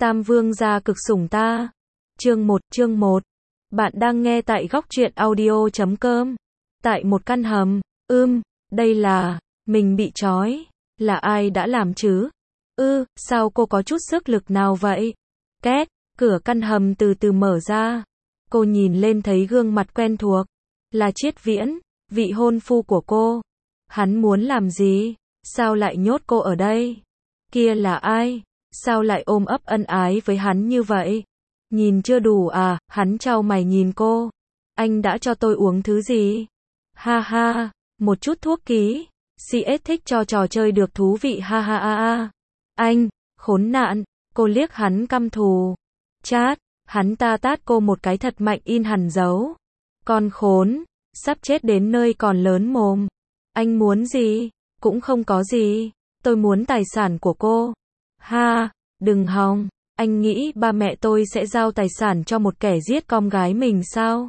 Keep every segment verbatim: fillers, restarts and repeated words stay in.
Tam vương gia cực sủng ta. Chương một, chương một. Bạn đang nghe tại góc truyện audio chấm com. Tại một căn hầm, ưm, đây là, mình bị trói, là ai đã làm chứ? Ư, sao cô có chút sức lực nào vậy? Két, cửa căn hầm từ từ mở ra. Cô nhìn lên thấy gương mặt quen thuộc, là Triết Viễn, vị hôn phu của cô. Hắn muốn làm gì? Sao lại nhốt cô ở đây? Kia là ai? Sao lại ôm ấp ân ái với hắn như vậy? Nhìn chưa đủ à? Hắn chau mày nhìn cô. Anh đã cho tôi uống thứ gì? Ha ha, một chút thuốc ký. xê ét thích cho trò chơi được thú vị ha ha ha ha. Anh, khốn nạn, cô liếc hắn căm thù. Chát, hắn ta tát cô một cái thật mạnh in hẳn dấu. Con khốn, sắp chết đến nơi còn lớn mồm. Anh muốn gì? Cũng không có gì. Tôi muốn tài sản của cô. Ha, đừng hòng. Anh nghĩ ba mẹ tôi sẽ giao tài sản cho một kẻ giết con gái mình sao?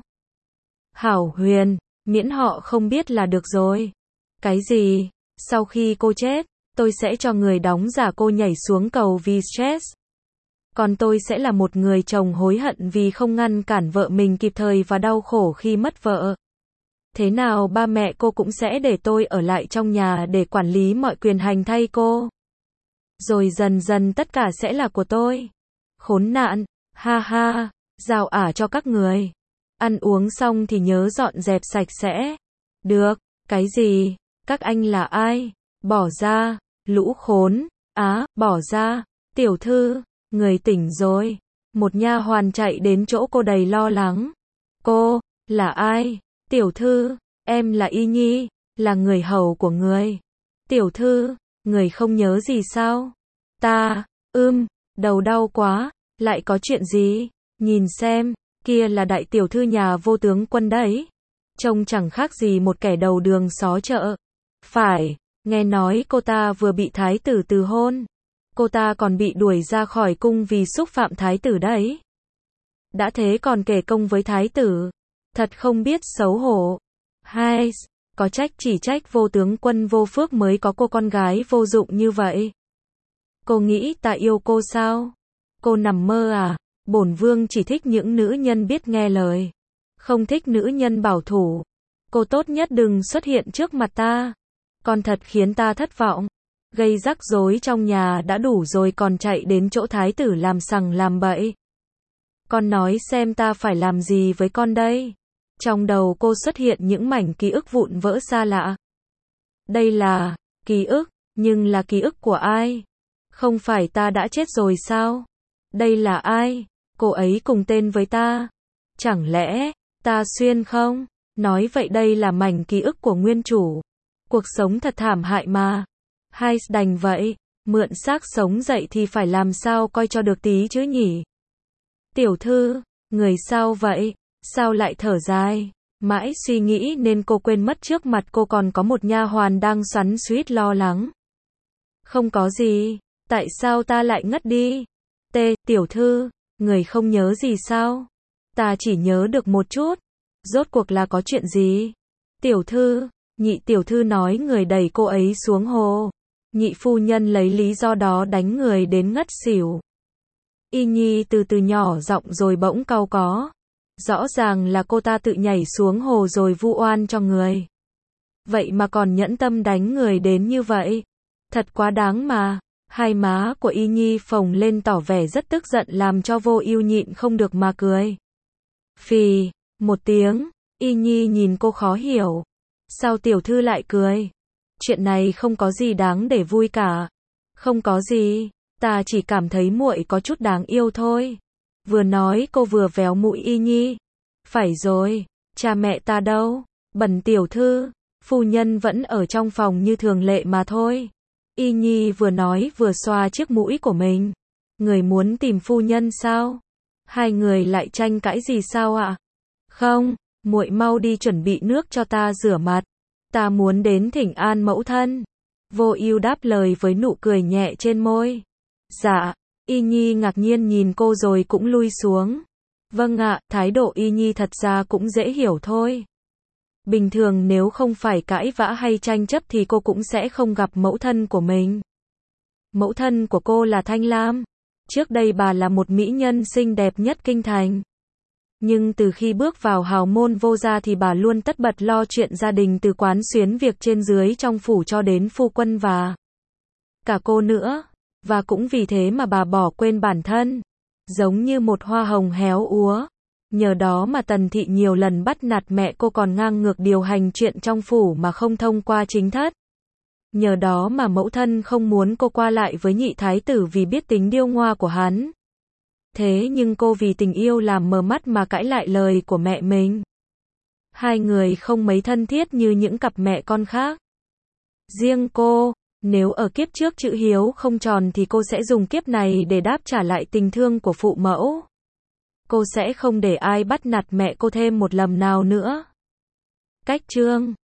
Hảo Huyền, miễn họ không biết là được rồi. Cái gì? Sau khi cô chết, tôi sẽ cho người đóng giả cô nhảy xuống cầu vì stress. Còn tôi sẽ là một người chồng hối hận vì không ngăn cản vợ mình kịp thời và đau khổ khi mất vợ. Thế nào ba mẹ cô cũng sẽ để tôi ở lại trong nhà để quản lý mọi quyền hành thay cô. Rồi dần dần tất cả sẽ là của tôi. Khốn nạn, ha ha, giao ả cho các người. Ăn uống xong thì nhớ dọn dẹp sạch sẽ. Được, cái gì? Các anh là ai? Bỏ ra, lũ khốn, á, bỏ ra, tiểu thư, người tỉnh rồi. Một nha hoàn chạy đến chỗ cô đầy lo lắng. Cô, là ai? Tiểu thư, em là Y Nhi, là người hầu của người. Tiểu thư, người không nhớ gì sao? Ta, ưm, đầu đau quá, lại có chuyện gì? Nhìn xem, kia là đại tiểu thư nhà vô tướng quân đấy. Trông chẳng khác gì một kẻ đầu đường xó chợ. Phải, nghe nói cô ta vừa bị thái tử từ hôn. Cô ta còn bị đuổi ra khỏi cung vì xúc phạm thái tử đấy. Đã thế còn kể công với thái tử. Thật không biết xấu hổ. Hai, có trách chỉ trách vô tướng quân vô phước mới có cô con gái vô dụng như vậy. Cô nghĩ ta yêu cô sao? Cô nằm mơ à? Bổn vương chỉ thích những nữ nhân biết nghe lời. Không thích nữ nhân bảo thủ. Cô tốt nhất đừng xuất hiện trước mặt ta. Con thật khiến ta thất vọng. Gây rắc rối trong nhà đã đủ rồi còn chạy đến chỗ thái tử làm sằng làm bậy. Con nói xem ta phải làm gì với con đây? Trong đầu cô xuất hiện những mảnh ký ức vụn vỡ xa lạ. Đây là ký ức, nhưng là ký ức của ai? Không phải ta đã chết rồi sao? Đây là ai? Cô ấy cùng tên với ta. Chẳng lẽ, ta xuyên không? Nói vậy đây là mảnh ký ức của nguyên chủ. Cuộc sống thật thảm hại mà. Hay đành vậy, mượn xác sống dậy thì phải làm sao coi cho được tí chứ nhỉ? Tiểu thư, người sao vậy? Sao lại thở dài? Mãi suy nghĩ nên cô quên mất trước mặt cô còn có một nha hoàn đang xoắn xuýt lo lắng. Không có gì, tại sao ta lại ngất đi? T, tiểu thư, người không nhớ gì sao? Ta chỉ nhớ được một chút. Rốt cuộc là có chuyện gì? Tiểu thư, nhị tiểu thư nói người đẩy cô ấy xuống hồ. Nhị phu nhân lấy lý do đó đánh người đến ngất xỉu. Y Nhi từ từ nhỏ giọng rồi bỗng cau có. Rõ ràng là cô ta tự nhảy xuống hồ rồi vu oan cho người. Vậy mà còn nhẫn tâm đánh người đến như vậy. Thật quá đáng mà. Hai má của Y Nhi phồng lên tỏ vẻ rất tức giận làm cho Vô Ưu nhịn không được mà cười. Phì, một tiếng, Y Nhi nhìn cô khó hiểu. Sao tiểu thư lại cười? Chuyện này không có gì đáng để vui cả. Không có gì, ta chỉ cảm thấy muội có chút đáng yêu thôi. Vừa nói cô vừa véo mũi Y Nhi. Phải rồi, cha mẹ ta đâu? Bần tiểu thư, phu nhân vẫn ở trong phòng như thường lệ mà thôi. Y Nhi vừa nói vừa xoa chiếc mũi của mình. Người muốn tìm phu nhân sao? Hai người lại tranh cãi gì sao ạ? Không, muội mau đi chuẩn bị nước cho ta rửa mặt. Ta muốn đến thỉnh an mẫu thân. Vô Ưu đáp lời với nụ cười nhẹ trên môi. Dạ. Y Nhi ngạc nhiên nhìn cô rồi cũng lui xuống. Vâng ạ, thái độ Y Nhi thật ra cũng dễ hiểu thôi. Bình thường nếu không phải cãi vã hay tranh chấp thì cô cũng sẽ không gặp mẫu thân của mình. Mẫu thân của cô là Thanh Lam. Trước đây bà là một mỹ nhân xinh đẹp nhất kinh thành. Nhưng từ khi bước vào hào môn vô gia thì bà luôn tất bật lo chuyện gia đình, từ quán xuyến việc trên dưới trong phủ cho đến phu quân và cả cô nữa. Và cũng vì thế mà bà bỏ quên bản thân, giống như một hoa hồng héo úa. Nhờ đó mà Tần Thị nhiều lần bắt nạt mẹ cô, còn ngang ngược điều hành chuyện trong phủ mà không thông qua chính thất. Nhờ đó mà mẫu thân không muốn cô qua lại với nhị thái tử vì biết tính điêu ngoa của hắn. Thế nhưng cô vì tình yêu làm mờ mắt mà cãi lại lời của mẹ mình. Hai người không mấy thân thiết như những cặp mẹ con khác. Riêng cô, nếu ở kiếp trước chữ hiếu không tròn thì cô sẽ dùng kiếp này để đáp trả lại tình thương của phụ mẫu. Cô sẽ không để ai bắt nạt mẹ cô thêm một lần nào nữa. Cách chương